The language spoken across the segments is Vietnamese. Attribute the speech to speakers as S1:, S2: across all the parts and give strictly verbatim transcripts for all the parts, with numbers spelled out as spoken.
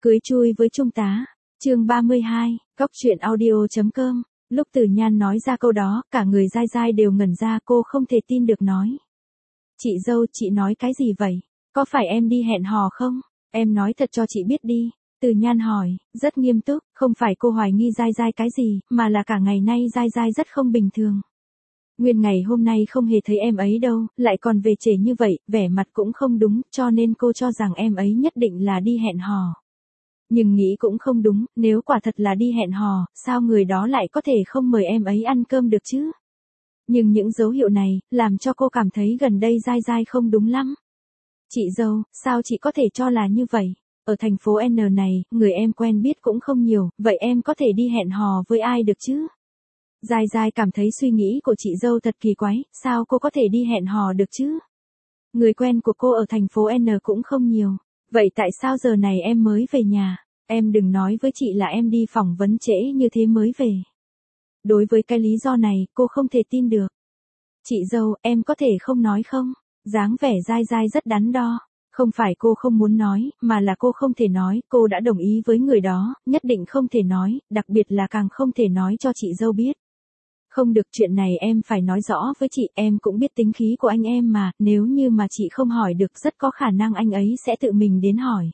S1: Cưới chui với trung tá, chương ba mươi hai, Cóc truyện audio.com. Lúc Từ Nhan nói ra câu đó, cả người dai dai đều ngẩn ra, cô không thể tin được nói. Chị dâu, chị nói cái gì vậy? Có phải em đi hẹn hò không? Em nói thật cho chị biết đi. Từ Nhan hỏi, rất nghiêm túc, không phải cô hoài nghi dai dai cái gì, mà là cả ngày nay dai dai rất không bình thường. Nguyên ngày hôm nay không hề thấy em ấy đâu, lại còn về trễ như vậy, vẻ mặt cũng không đúng, cho nên cô cho rằng em ấy nhất định là đi hẹn hò. Nhưng nghĩ cũng không đúng, nếu quả thật là đi hẹn hò, sao người đó lại có thể không mời em ấy ăn cơm được chứ? Nhưng những dấu hiệu này, làm cho cô cảm thấy gần đây dai dai không đúng lắm. Chị dâu, sao chị có thể cho là như vậy? Ở thành phố N này, người em quen biết cũng không nhiều, vậy em có thể đi hẹn hò với ai được chứ? Dai dai cảm thấy suy nghĩ của chị dâu thật kỳ quái, sao cô có thể đi hẹn hò được chứ? Người quen của cô ở thành phố N cũng không nhiều, vậy tại sao giờ này em mới về nhà? Em đừng nói với chị là em đi phỏng vấn trễ như thế mới về. Đối với cái lý do này, cô không thể tin được. Chị dâu, em có thể không nói không? Dáng vẻ dai dai rất đắn đo. Không phải cô không muốn nói, mà là cô không thể nói, cô đã đồng ý với người đó, nhất định không thể nói, đặc biệt là càng không thể nói cho chị dâu biết. Không được, chuyện này em phải nói rõ với chị, em cũng biết tính khí của anh em mà, nếu như mà chị không hỏi được rất có khả năng anh ấy sẽ tự mình đến hỏi.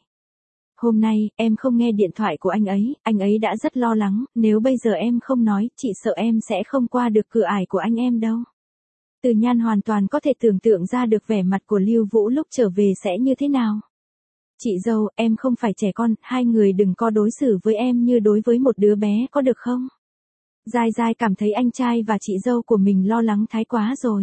S1: Hôm nay, em không nghe điện thoại của anh ấy, anh ấy đã rất lo lắng, nếu bây giờ em không nói, chị sợ em sẽ không qua được cửa ải của anh em đâu. Từ Nhan hoàn toàn có thể tưởng tượng ra được vẻ mặt của Lưu Vũ lúc trở về sẽ như thế nào. Chị dâu, em không phải trẻ con, hai người đừng có đối xử với em như đối với một đứa bé có được không? Dai dai cảm thấy anh trai và chị dâu của mình lo lắng thái quá rồi.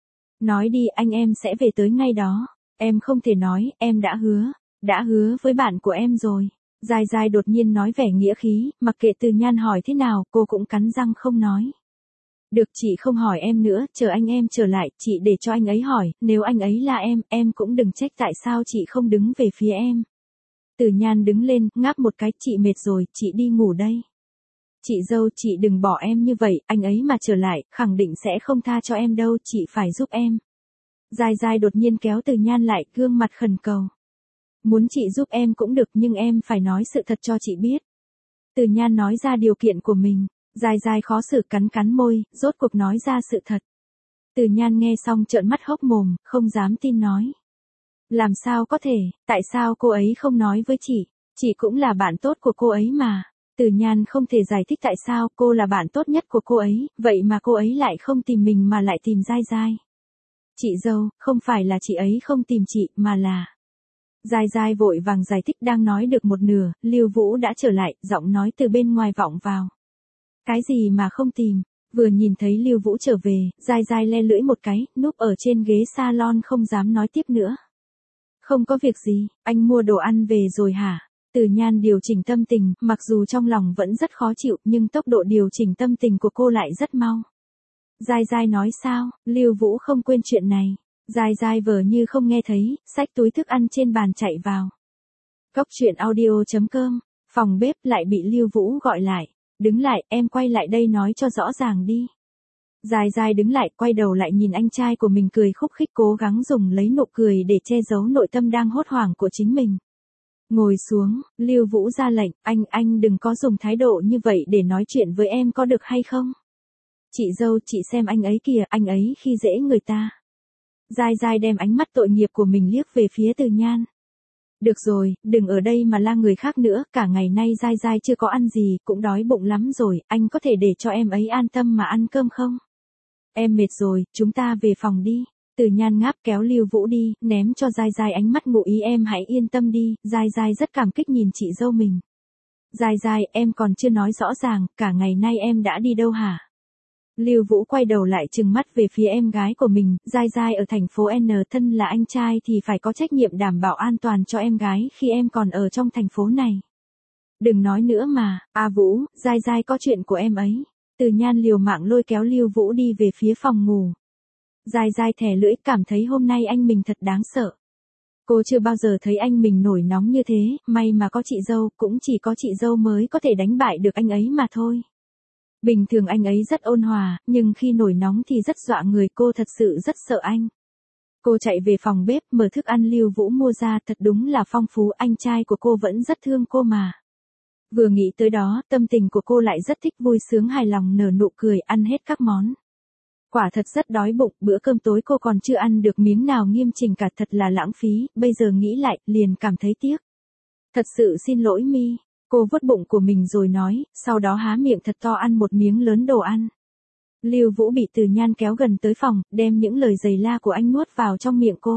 S1: Nói đi, anh em sẽ về tới ngay đó. Em không thể nói, em đã hứa. Đã hứa với bạn của em rồi. Dai dai đột nhiên nói vẻ nghĩa khí, mặc kệ Từ Nhan hỏi thế nào, cô cũng cắn răng không nói. Được, chị không hỏi em nữa, chờ anh em trở lại, chị để cho anh ấy hỏi, nếu anh ấy là em, em cũng đừng trách tại sao chị không đứng về phía em. Từ Nhan đứng lên, ngáp một cái, chị mệt rồi, chị đi ngủ đây. Chị dâu, chị đừng bỏ em như vậy, anh ấy mà trở lại, khẳng định sẽ không tha cho em đâu, chị phải giúp em. Dai dai đột nhiên kéo Từ Nhan lại, gương mặt khẩn cầu. Muốn chị giúp em cũng được nhưng em phải nói sự thật cho chị biết. Từ Nhan nói ra điều kiện của mình, dai dai khó xử cắn cắn môi, rốt cuộc nói ra sự thật. Từ Nhan nghe xong trợn mắt hốc mồm, không dám tin nói. Làm sao có thể, tại sao cô ấy không nói với chị, chị cũng là bạn tốt của cô ấy mà. Từ Nhan không thể giải thích tại sao cô là bạn tốt nhất của cô ấy, vậy mà cô ấy lại không tìm mình mà lại tìm dai dai. Chị dâu, không phải là chị ấy không tìm chị, mà là... Dai dai vội vàng giải thích, đang nói được một nửa, Lưu Vũ đã trở lại, giọng nói từ bên ngoài vọng vào. Cái gì mà không tìm? Vừa nhìn thấy Lưu Vũ trở về, dai dai le lưỡi một cái, núp ở trên ghế salon không dám nói tiếp nữa. Không có việc gì, anh mua đồ ăn về rồi hả? Từ Nhan điều chỉnh tâm tình, mặc dù trong lòng vẫn rất khó chịu, nhưng tốc độ điều chỉnh tâm tình của cô lại rất mau. Dai dai nói sao, Lưu Vũ không quên chuyện này. Dai dai vờ như không nghe thấy, xách túi thức ăn trên bàn chạy vào. Cóc truyện audio.com, phòng bếp lại bị Lưu Vũ gọi lại. Đứng lại, em quay lại đây nói cho rõ ràng đi. Dai dai đứng lại, quay đầu lại nhìn anh trai của mình cười khúc khích, cố gắng dùng lấy nụ cười để che giấu nội tâm đang hốt hoảng của chính mình. Ngồi xuống, Lưu Vũ ra lệnh, anh, anh đừng có dùng thái độ như vậy để nói chuyện với em có được hay không? Chị dâu, chị xem anh ấy kìa, anh ấy khi dễ người ta. Dai dai đem ánh mắt tội nghiệp của mình liếc về phía Từ Nhan. Được rồi, đừng ở đây mà la người khác nữa, cả ngày nay dai dai chưa có ăn gì, cũng đói bụng lắm rồi, anh có thể để cho em ấy an tâm mà ăn cơm không? Em mệt rồi, chúng ta về phòng đi. Từ Nhan ngáp kéo Lưu Vũ đi, ném cho dai dai ánh mắt ngụ ý em hãy yên tâm đi, dai dai rất cảm kích nhìn chị dâu mình. Dai dai, em còn chưa nói rõ ràng, cả ngày nay em đã đi đâu hả? Lưu Vũ quay đầu lại trừng mắt về phía em gái của mình, dai dai ở thành phố N, thân là anh trai thì phải có trách nhiệm đảm bảo an toàn cho em gái khi em còn ở trong thành phố này. Đừng nói nữa mà, A Vũ, dai dai có chuyện của em ấy. Từ Nhan liều mạng lôi kéo Lưu Vũ đi về phía phòng ngủ. Dai dai thè lưỡi, cảm thấy hôm nay anh mình thật đáng sợ. Cô chưa bao giờ thấy anh mình nổi nóng như thế, may mà có chị dâu, cũng chỉ có chị dâu mới có thể đánh bại được anh ấy mà thôi. Bình thường anh ấy rất ôn hòa, nhưng khi nổi nóng thì rất dọa người, cô thật sự rất sợ anh. Cô chạy về phòng bếp, mở thức ăn Lưu Vũ mua ra, thật đúng là phong phú, anh trai của cô vẫn rất thương cô mà. Vừa nghĩ tới đó, tâm tình của cô lại rất thích, vui sướng hài lòng nở nụ cười, ăn hết các món. Quả thật rất đói bụng, bữa cơm tối cô còn chưa ăn được miếng nào nghiêm chỉnh cả, thật là lãng phí, bây giờ nghĩ lại, liền cảm thấy tiếc. Thật sự xin lỗi Mi, cô vuốt bụng của mình rồi nói, sau đó há miệng thật to ăn một miếng lớn đồ ăn. Lưu Vũ bị Từ Nhan kéo gần tới phòng, đem những lời giày la của anh nuốt vào trong miệng cô.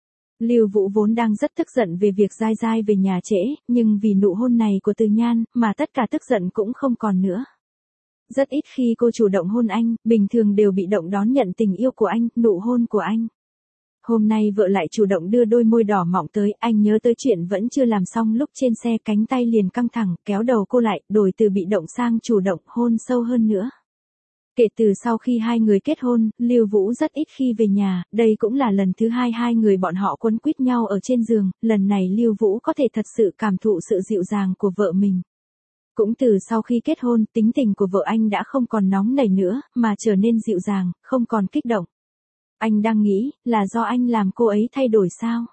S1: Lưu Vũ vốn đang rất tức giận về việc Giai Giai về nhà trễ, nhưng vì nụ hôn này của Từ Nhan, mà tất cả tức giận cũng không còn nữa. Rất ít khi cô chủ động hôn anh, bình thường đều bị động đón nhận tình yêu của anh, nụ hôn của anh. Hôm nay vợ lại chủ động đưa đôi môi đỏ mọng tới, anh nhớ tới chuyện vẫn chưa làm xong lúc trên xe, cánh tay liền căng thẳng, kéo đầu cô lại, đổi từ bị động sang chủ động, hôn sâu hơn nữa. Kể từ sau khi hai người kết hôn, Lưu Vũ rất ít khi về nhà, đây cũng là lần thứ hai hai người bọn họ quấn quýt nhau ở trên giường, lần này Lưu Vũ có thể thật sự cảm thụ sự dịu dàng của vợ mình. Cũng từ sau khi kết hôn, tính tình của vợ anh đã không còn nóng nảy nữa, mà trở nên dịu dàng, không còn kích động. Anh đang nghĩ, là do anh làm cô ấy thay đổi sao?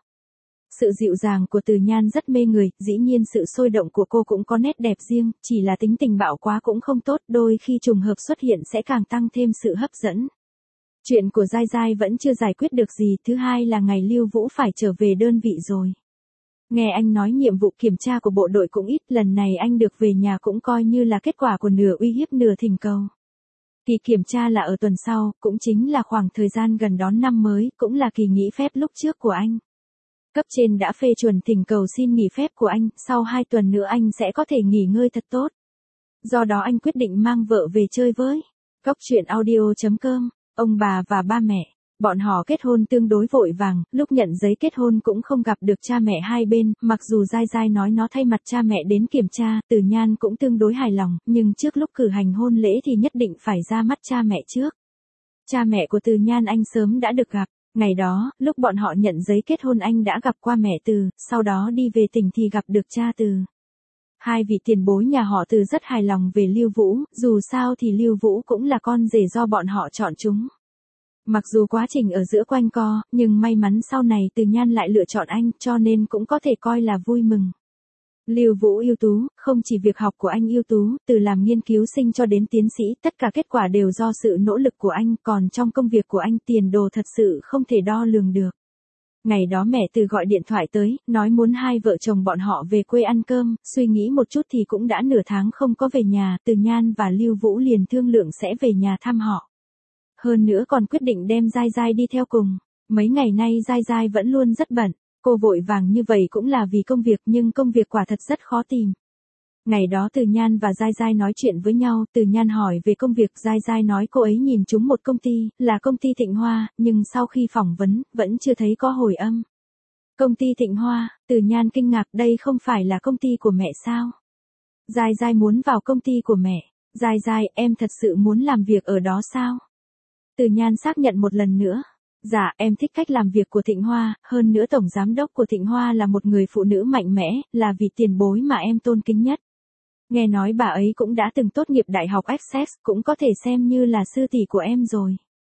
S1: Sự dịu dàng của Từ Nhan rất mê người, dĩ nhiên sự sôi động của cô cũng có nét đẹp riêng, chỉ là tính tình bạo quá cũng không tốt, đôi khi trùng hợp xuất hiện sẽ càng tăng thêm sự hấp dẫn. Chuyện của Giai Giai vẫn chưa giải quyết được gì, thứ hai là ngày Lưu Vũ phải trở về đơn vị rồi. Nghe anh nói nhiệm vụ kiểm tra của bộ đội cũng ít, lần này anh được về nhà cũng coi như là kết quả của nửa uy hiếp nửa thỉnh cầu. Kỳ kiểm tra là ở tuần sau, cũng chính là khoảng thời gian gần đón năm mới, cũng là kỳ nghỉ phép lúc trước của anh. Cấp trên đã phê chuẩn thỉnh cầu xin nghỉ phép của anh, sau hai tuần nữa anh sẽ có thể nghỉ ngơi thật tốt. Do đó anh quyết định mang vợ về chơi với. Cóc truyện audio chấm com, ông bà và ba mẹ. Bọn họ kết hôn tương đối vội vàng, lúc nhận giấy kết hôn cũng không gặp được cha mẹ hai bên, mặc dù Giai Giai nói nó thay mặt cha mẹ đến kiểm tra, Từ Nhan cũng tương đối hài lòng, nhưng trước lúc cử hành hôn lễ thì nhất định phải ra mắt cha mẹ trước. Cha mẹ của Từ Nhan anh sớm đã được gặp, ngày đó, lúc bọn họ nhận giấy kết hôn anh đã gặp qua mẹ Từ, sau đó đi về tỉnh thì gặp được cha Từ. Hai vị tiền bối nhà họ Từ rất hài lòng về Lưu Vũ, dù sao thì Lưu Vũ cũng là con rể do bọn họ chọn chúng. Mặc dù quá trình ở giữa quanh co, nhưng may mắn sau này Từ Nhan lại lựa chọn anh, cho nên cũng có thể coi là vui mừng. Lưu Vũ ưu tú, không chỉ việc học của anh ưu tú, từ làm nghiên cứu sinh cho đến tiến sĩ, tất cả kết quả đều do sự nỗ lực của anh, còn trong công việc của anh tiền đồ thật sự không thể đo lường được. Ngày đó mẹ Từ gọi điện thoại tới, nói muốn hai vợ chồng bọn họ về quê ăn cơm, suy nghĩ một chút thì cũng đã nửa tháng không có về nhà, Từ Nhan và Lưu Vũ liền thương lượng sẽ về nhà thăm họ. Hơn nữa còn quyết định đem Giai Giai đi theo cùng. Mấy ngày nay Giai Giai vẫn luôn rất bận, cô vội vàng như vậy cũng là vì công việc, nhưng công việc quả thật rất khó tìm. Ngày đó Từ Nhan và Giai Giai nói chuyện với nhau, Từ Nhan hỏi về công việc, Giai Giai nói cô ấy nhìn trúng một công ty, là công ty Thịnh Hoa, nhưng sau khi phỏng vấn, vẫn chưa thấy có hồi âm. Công ty Thịnh Hoa, Từ Nhan kinh ngạc, đây không phải là công ty của mẹ sao? Giai Giai muốn vào công ty của mẹ. Giai Giai, em thật sự muốn làm việc ở đó sao? Từ Nhan xác nhận một lần nữa. Dạ, em thích cách làm việc của Thịnh Hoa, hơn nữa tổng giám đốc của Thịnh Hoa là một người phụ nữ mạnh mẽ, là vị tiền bối mà em tôn kính nhất. Nghe nói bà ấy cũng đã từng tốt nghiệp Đại học Essex, cũng có thể xem như là sư tỷ của em rồi.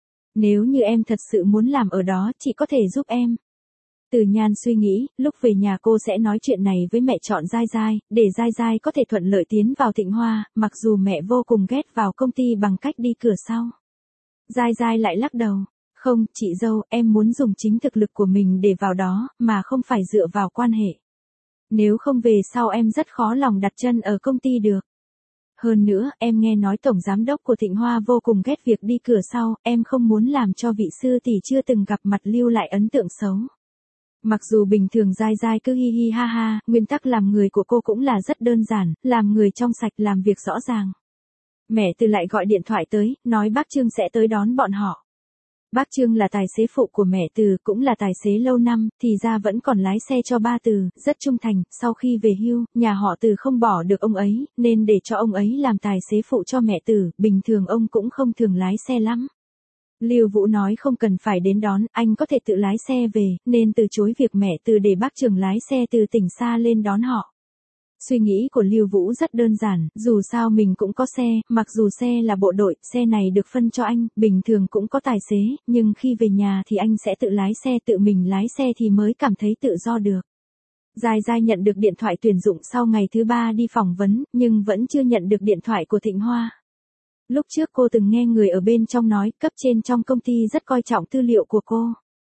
S1: Nếu như em thật sự muốn làm ở đó, chị có thể giúp em. Từ Nhan suy nghĩ, lúc về nhà cô sẽ nói chuyện này với mẹ chọn Giai Giai, để Giai Giai có thể thuận lợi tiến vào Thịnh Hoa, mặc dù mẹ vô cùng ghét vào công ty bằng cách đi cửa sau. Giai Giai lại lắc đầu. Không, chị dâu, em muốn dùng chính thực lực của mình để vào đó, mà không phải dựa vào quan hệ. Nếu không về sau em rất khó lòng đặt chân ở công ty được. Hơn nữa, em nghe nói tổng giám đốc của Thịnh Hoa vô cùng ghét việc đi cửa sau, em không muốn làm cho vị sư tỷ chưa từng gặp mặt lưu lại ấn tượng xấu. Mặc dù bình thường Giai Giai cứ hi hi ha ha, nguyên tắc làm người của cô cũng là rất đơn giản, làm người trong sạch, làm việc rõ ràng. Mẹ Từ lại gọi điện thoại tới, nói bác Trương sẽ tới đón bọn họ. Bác Trương là tài xế phụ của mẹ Từ, cũng là tài xế lâu năm, thì ra vẫn còn lái xe cho ba Từ, rất trung thành, sau khi về hưu, nhà họ Từ không bỏ được ông ấy, nên để cho ông ấy làm tài xế phụ cho mẹ Từ, bình thường ông cũng không thường lái xe lắm. Lưu Vũ nói không cần phải đến đón, anh có thể tự lái xe về, nên từ chối việc mẹ Từ để bác Trương lái xe từ tỉnh xa lên đón họ. Suy nghĩ của Lưu Vũ rất đơn giản, dù sao mình cũng có xe, mặc dù xe là bộ đội, xe này được phân cho anh, bình thường cũng có tài xế, nhưng khi về nhà thì anh sẽ tự lái xe, tự mình lái xe thì mới cảm thấy tự do được. Giai Giai nhận được điện thoại tuyển dụng sau ngày thứ ba đi phỏng vấn, nhưng vẫn chưa nhận được điện thoại của Thịnh Hoa. Lúc trước cô từng nghe người ở bên trong nói, cấp trên trong công ty rất coi trọng tư liệu của cô.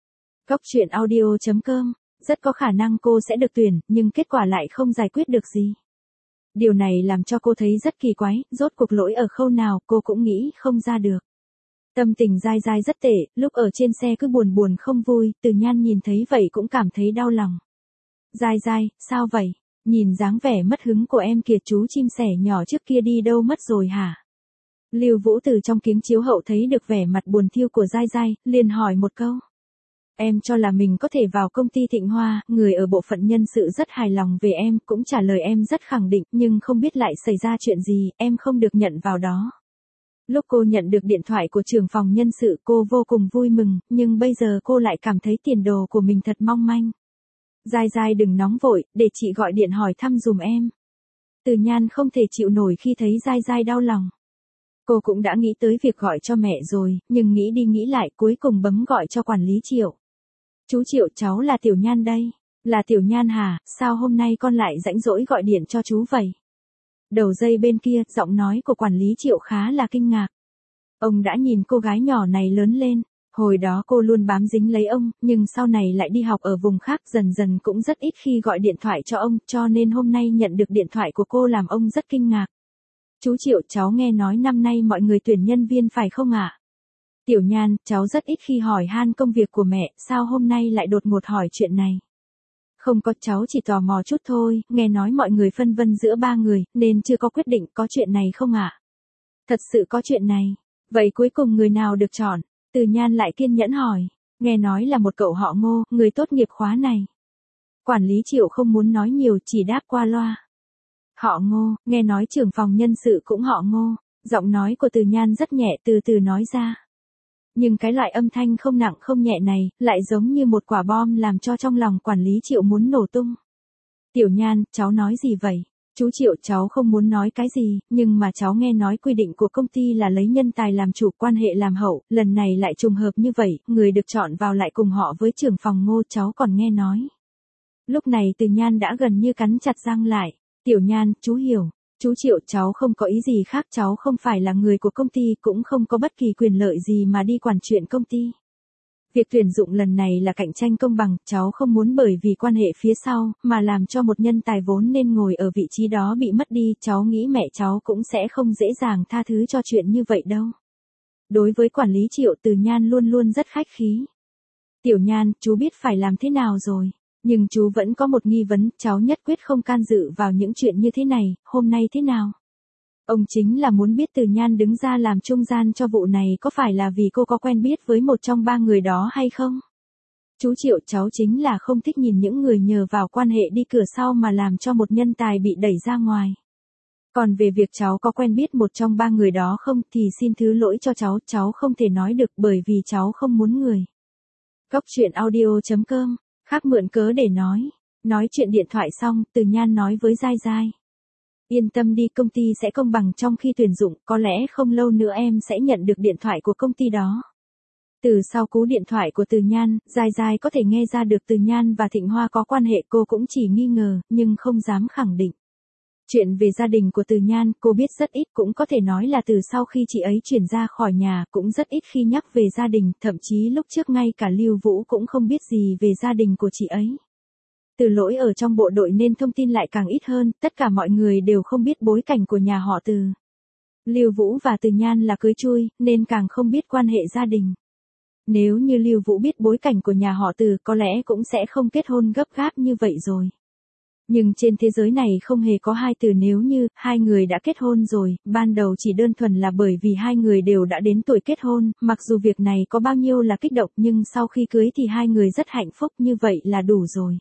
S1: Cóc truyện audio chấm com, rất có khả năng cô sẽ được tuyển, nhưng kết quả lại không giải quyết được gì. Điều này làm cho cô thấy rất kỳ quái, rốt cuộc lỗi ở khâu nào cô cũng nghĩ không ra được. Tâm tình Giai Giai rất tệ, lúc ở trên xe cứ buồn buồn không vui, Từ Nhan nhìn thấy vậy cũng cảm thấy đau lòng. Giai Giai, sao vậy? Nhìn dáng vẻ mất hứng của em kìa, chú chim sẻ nhỏ trước kia đi đâu mất rồi hả? Lưu Vũ từ trong kính chiếu hậu thấy được vẻ mặt buồn thiu của Giai Giai, liền hỏi một câu. Em cho là mình có thể vào công ty Thịnh Hoa, người ở bộ phận nhân sự rất hài lòng về em, cũng trả lời em rất khẳng định, nhưng không biết lại xảy ra chuyện gì, em không được nhận vào đó. Lúc cô nhận được điện thoại của trưởng phòng nhân sự cô vô cùng vui mừng, nhưng bây giờ cô lại cảm thấy tiền đồ của mình thật mong manh. Giai Giai đừng nóng vội, để chị gọi điện hỏi thăm dùm em. Từ Nhan không thể chịu nổi khi thấy Giai Giai đau lòng. Cô cũng đã nghĩ tới việc gọi cho mẹ rồi, nhưng nghĩ đi nghĩ lại cuối cùng bấm gọi cho quản lý Triệu. Chú Triệu, cháu là Tiểu Nhan đây. Là Tiểu Nhan hả, sao hôm nay con lại rãnh rỗi gọi điện cho chú vậy? Đầu dây bên kia, giọng nói của quản lý Triệu khá là kinh ngạc. Ông đã nhìn cô gái nhỏ này lớn lên, hồi đó cô luôn bám dính lấy ông, nhưng sau này lại đi học ở vùng khác, dần dần cũng rất ít khi gọi điện thoại cho ông, cho nên hôm nay nhận được điện thoại của cô làm ông rất kinh ngạc. Chú Triệu, cháu nghe nói năm nay mọi người tuyển nhân viên phải không ạ? Tiểu Nhan, cháu rất ít khi hỏi han công việc của mẹ, sao hôm nay lại đột ngột hỏi chuyện này? Không có, cháu chỉ tò mò chút thôi, nghe nói mọi người phân vân giữa ba người, nên chưa có quyết định, có chuyện này không ạ? Thật sự có chuyện này. Vậy cuối cùng người nào được chọn? Từ Nhan lại kiên nhẫn hỏi. Nghe nói là một cậu họ Ngô, người tốt nghiệp khóa này. Quản lý Triệu không muốn nói nhiều, chỉ đáp qua loa. Họ Ngô, nghe nói trưởng phòng nhân sự cũng họ Ngô. Giọng nói của Từ Nhan rất nhẹ, từ từ nói ra. Nhưng cái loại âm thanh không nặng không nhẹ này, lại giống như một quả bom làm cho trong lòng quản lý Triệu muốn nổ tung. Tiểu Nhan, cháu nói gì vậy? Chú Triệu, cháu không muốn nói cái gì, nhưng mà cháu nghe nói quy định của công ty là lấy nhân tài làm chủ, quan hệ làm hậu, lần này lại trùng hợp như vậy, người được chọn vào lại cùng họ với trưởng phòng Ngô, cháu còn nghe nói. Lúc này Từ Nhan đã gần như cắn chặt răng lại. Tiểu Nhan, chú hiểu. Chú Triệu, cháu không có ý gì khác, cháu không phải là người của công ty, cũng không có bất kỳ quyền lợi gì mà đi quản chuyện công ty. Việc tuyển dụng lần này là cạnh tranh công bằng, cháu không muốn bởi vì quan hệ phía sau, mà làm cho một nhân tài vốn nên ngồi ở vị trí đó bị mất đi, cháu nghĩ mẹ cháu cũng sẽ không dễ dàng tha thứ cho chuyện như vậy đâu. Đối với quản lý Triệu, Từ Nhan luôn luôn rất khách khí. Tiểu Nhan, chú biết phải làm thế nào rồi. Nhưng chú vẫn có một nghi vấn, cháu nhất quyết không can dự vào những chuyện như thế này, hôm nay thế nào? Ông chính là muốn biết Từ Nhan đứng ra làm trung gian cho vụ này có phải là vì cô có quen biết với một trong ba người đó hay không? Chú Triệu, cháu chính là không thích nhìn những người nhờ vào quan hệ đi cửa sau mà làm cho một nhân tài bị đẩy ra ngoài. Còn về việc cháu có quen biết một trong ba người đó không thì xin thứ lỗi cho cháu, cháu không thể nói được bởi vì cháu không muốn người. Cóc truyện audio chấm com, khác mượn cớ để nói. Nói chuyện điện thoại xong, Từ Nhan nói với Giai Giai. Yên tâm đi, công ty sẽ công bằng trong khi tuyển dụng, có lẽ không lâu nữa em sẽ nhận được điện thoại của công ty đó. Từ sau cú điện thoại của Từ Nhan, Giai Giai có thể nghe ra được Từ Nhan và Thịnh Hoa có quan hệ, cô cũng chỉ nghi ngờ, nhưng không dám khẳng định. Chuyện về gia đình của Từ Nhan, cô biết rất ít, cũng có thể nói là từ sau khi chị ấy chuyển ra khỏi nhà, cũng rất ít khi nhắc về gia đình, thậm chí lúc trước ngay cả Lưu Vũ cũng không biết gì về gia đình của chị ấy. Từ lỗi ở trong bộ đội nên thông tin lại càng ít hơn, tất cả mọi người đều không biết bối cảnh của nhà họ Từ. Lưu Vũ và Từ Nhan là cưới chui, nên càng không biết quan hệ gia đình. Nếu như Lưu Vũ biết bối cảnh của nhà họ Từ, có lẽ cũng sẽ không kết hôn gấp gáp như vậy rồi. Nhưng trên thế giới này không hề có hai từ nếu như, hai người đã kết hôn rồi, ban đầu chỉ đơn thuần là bởi vì hai người đều đã đến tuổi kết hôn, mặc dù việc này có bao nhiêu là kích động nhưng sau khi cưới thì hai người rất hạnh phúc, như vậy là đủ rồi.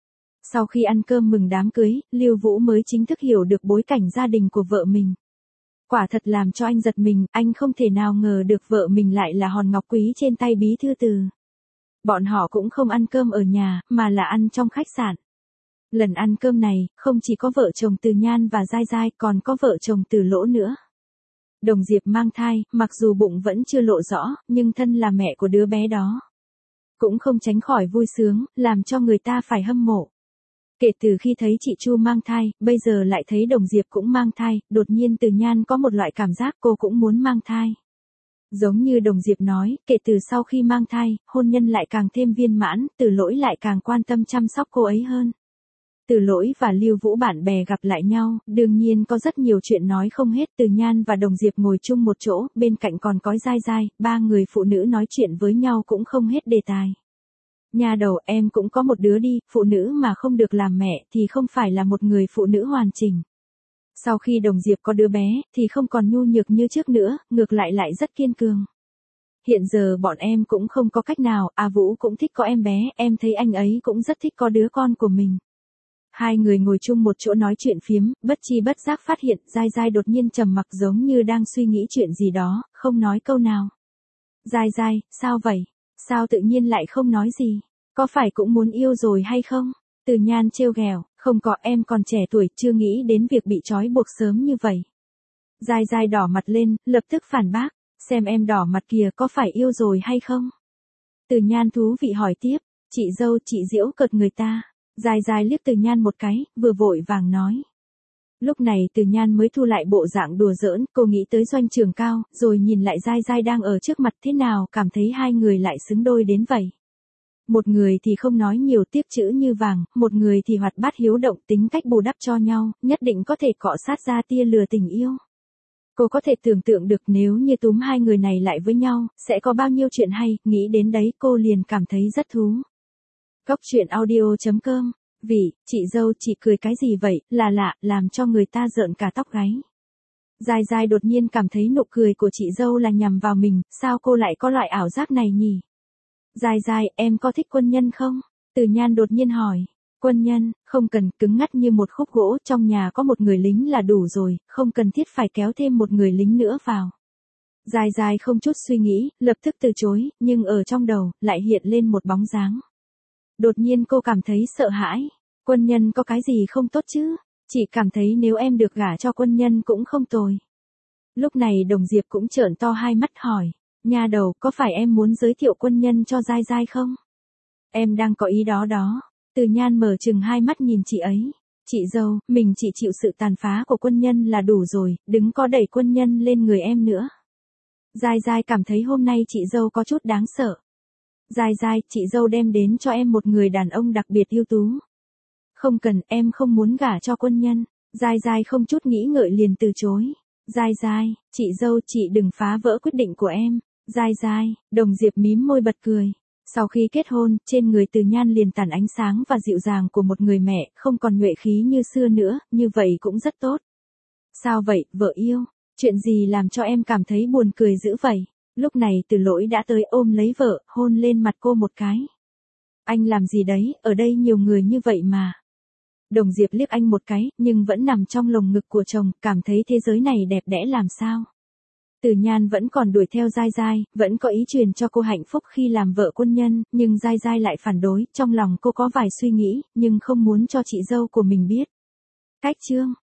S1: Sau khi ăn cơm mừng đám cưới, Lưu Vũ mới chính thức hiểu được bối cảnh gia đình của vợ mình. Quả thật làm cho anh giật mình, anh không thể nào ngờ được vợ mình lại là hòn ngọc quý trên tay bí thư Từ. Bọn họ cũng không ăn cơm ở nhà, mà là ăn trong khách sạn. Lần ăn cơm này, không chỉ có vợ chồng Từ Nhan và Giai Giai, còn có vợ chồng Từ Lỗ nữa. Đồng Diệp mang thai, mặc dù bụng vẫn chưa lộ rõ, nhưng thân là mẹ của đứa bé đó. Cũng không tránh khỏi vui sướng, làm cho người ta phải hâm mộ. Kể từ khi thấy chị Chu mang thai, bây giờ lại thấy Đồng Diệp cũng mang thai, đột nhiên Từ Nhan có một loại cảm giác cô cũng muốn mang thai. Giống như Đồng Diệp nói, kể từ sau khi mang thai, hôn nhân lại càng thêm viên mãn, Từ Lỗi lại càng quan tâm chăm sóc cô ấy hơn. Từ Lỗi và Lưu Vũ bạn bè gặp lại nhau, đương nhiên có rất nhiều chuyện nói không hết. Từ Nhan và Đồng Diệp ngồi chung một chỗ, bên cạnh còn có Giai Giai, ba người phụ nữ nói chuyện với nhau cũng không hết đề tài. Nhà đầu, em cũng có một đứa đi, phụ nữ mà không được làm mẹ thì không phải là một người phụ nữ hoàn chỉnh. Sau khi Đồng Diệp có đứa bé, thì không còn nhu nhược như trước nữa, ngược lại lại rất kiên cường. Hiện giờ bọn em cũng không có cách nào, A Vũ cũng thích có em bé, em thấy anh ấy cũng rất thích có đứa con của mình. Hai người ngồi chung một chỗ nói chuyện phiếm, bất chi bất giác phát hiện, Giai Giai đột nhiên trầm mặc giống như đang suy nghĩ chuyện gì đó, không nói câu nào. Giai Giai, sao vậy? Sao tự nhiên lại không nói gì? Có phải cũng muốn yêu rồi hay không? Từ Nhan trêu ghẹo, không có, em còn trẻ tuổi, chưa nghĩ đến việc bị trói buộc sớm như vậy. Giai Giai đỏ mặt lên, lập tức phản bác, xem em đỏ mặt kìa, có phải yêu rồi hay không? Từ Nhan thú vị hỏi tiếp, chị dâu, chị giễu cợt người ta. Giai Giai liếc Từ Nhan một cái, vừa vội vàng nói. Lúc này Từ Nhan mới thu lại bộ dạng đùa giỡn, cô nghĩ tới Doanh Trường Cao, rồi nhìn lại Giai Giai đang ở trước mặt thế nào, cảm thấy hai người lại xứng đôi đến vậy. Một người thì không nói nhiều tiếp chữ như vàng, một người thì hoạt bát hiếu động, tính cách bù đắp cho nhau, nhất định có thể cọ sát ra tia lửa tình yêu. Cô có thể tưởng tượng được nếu như túm hai người này lại với nhau, sẽ có bao nhiêu chuyện hay, nghĩ đến đấy cô liền cảm thấy rất thú. Cốc truyện audio chấm com, vì, chị dâu, chị cười cái gì vậy, là lạ, làm cho người ta rợn cả tóc gáy. Giai Giai đột nhiên cảm thấy nụ cười của chị dâu là nhằm vào mình, sao cô lại có loại ảo giác này nhỉ? Giai Giai, em có thích quân nhân không? Từ Nhan đột nhiên hỏi. Quân nhân, không cần, cứng ngắt như một khúc gỗ, trong nhà có một người lính là đủ rồi, không cần thiết phải kéo thêm một người lính nữa vào. Giai Giai không chút suy nghĩ, lập tức từ chối, nhưng ở trong đầu, lại hiện lên một bóng dáng. Đột nhiên cô cảm thấy sợ hãi. Quân nhân có cái gì không tốt chứ? Chỉ cảm thấy nếu em được gả cho quân nhân cũng không tồi. Lúc này Đồng Diệp cũng trợn to hai mắt hỏi. Nhà đầu, có phải em muốn giới thiệu quân nhân cho Giai Giai không? Em đang có ý đó đó. Từ Nhan mở chừng hai mắt nhìn chị ấy. Chị dâu, mình chỉ chịu sự tàn phá của quân nhân là đủ rồi, đừng có đẩy quân nhân lên người em nữa. Giai Giai cảm thấy hôm nay chị dâu có chút đáng sợ. Giai Giai, chị dâu đem đến cho em một người đàn ông đặc biệt ưu tú. Không cần, em không muốn gả cho quân nhân. Giai Giai không chút nghĩ ngợi liền từ chối. Giai Giai, chị dâu, chị đừng phá vỡ quyết định của em. Giai Giai, Đồng Diệp mím môi bật cười. Sau khi kết hôn, trên người Từ Nhan liền tản ánh sáng và dịu dàng của một người mẹ, không còn nhuệ khí như xưa nữa, như vậy cũng rất tốt. Sao vậy, vợ yêu? Chuyện gì làm cho em cảm thấy buồn cười dữ vậy? Lúc này Từ Lỗi đã tới ôm lấy vợ, hôn lên mặt cô một cái. Anh làm gì đấy, ở đây nhiều người như vậy mà. Đồng Diệp liếc anh một cái, nhưng vẫn nằm trong lồng ngực của chồng, cảm thấy thế giới này đẹp đẽ làm sao. Từ Nhan vẫn còn đuổi theo Giai Giai, vẫn có ý truyền cho cô hạnh phúc khi làm vợ quân nhân, nhưng Giai Giai lại phản đối, trong lòng cô có vài suy nghĩ, nhưng không muốn cho chị dâu của mình biết. Cách chương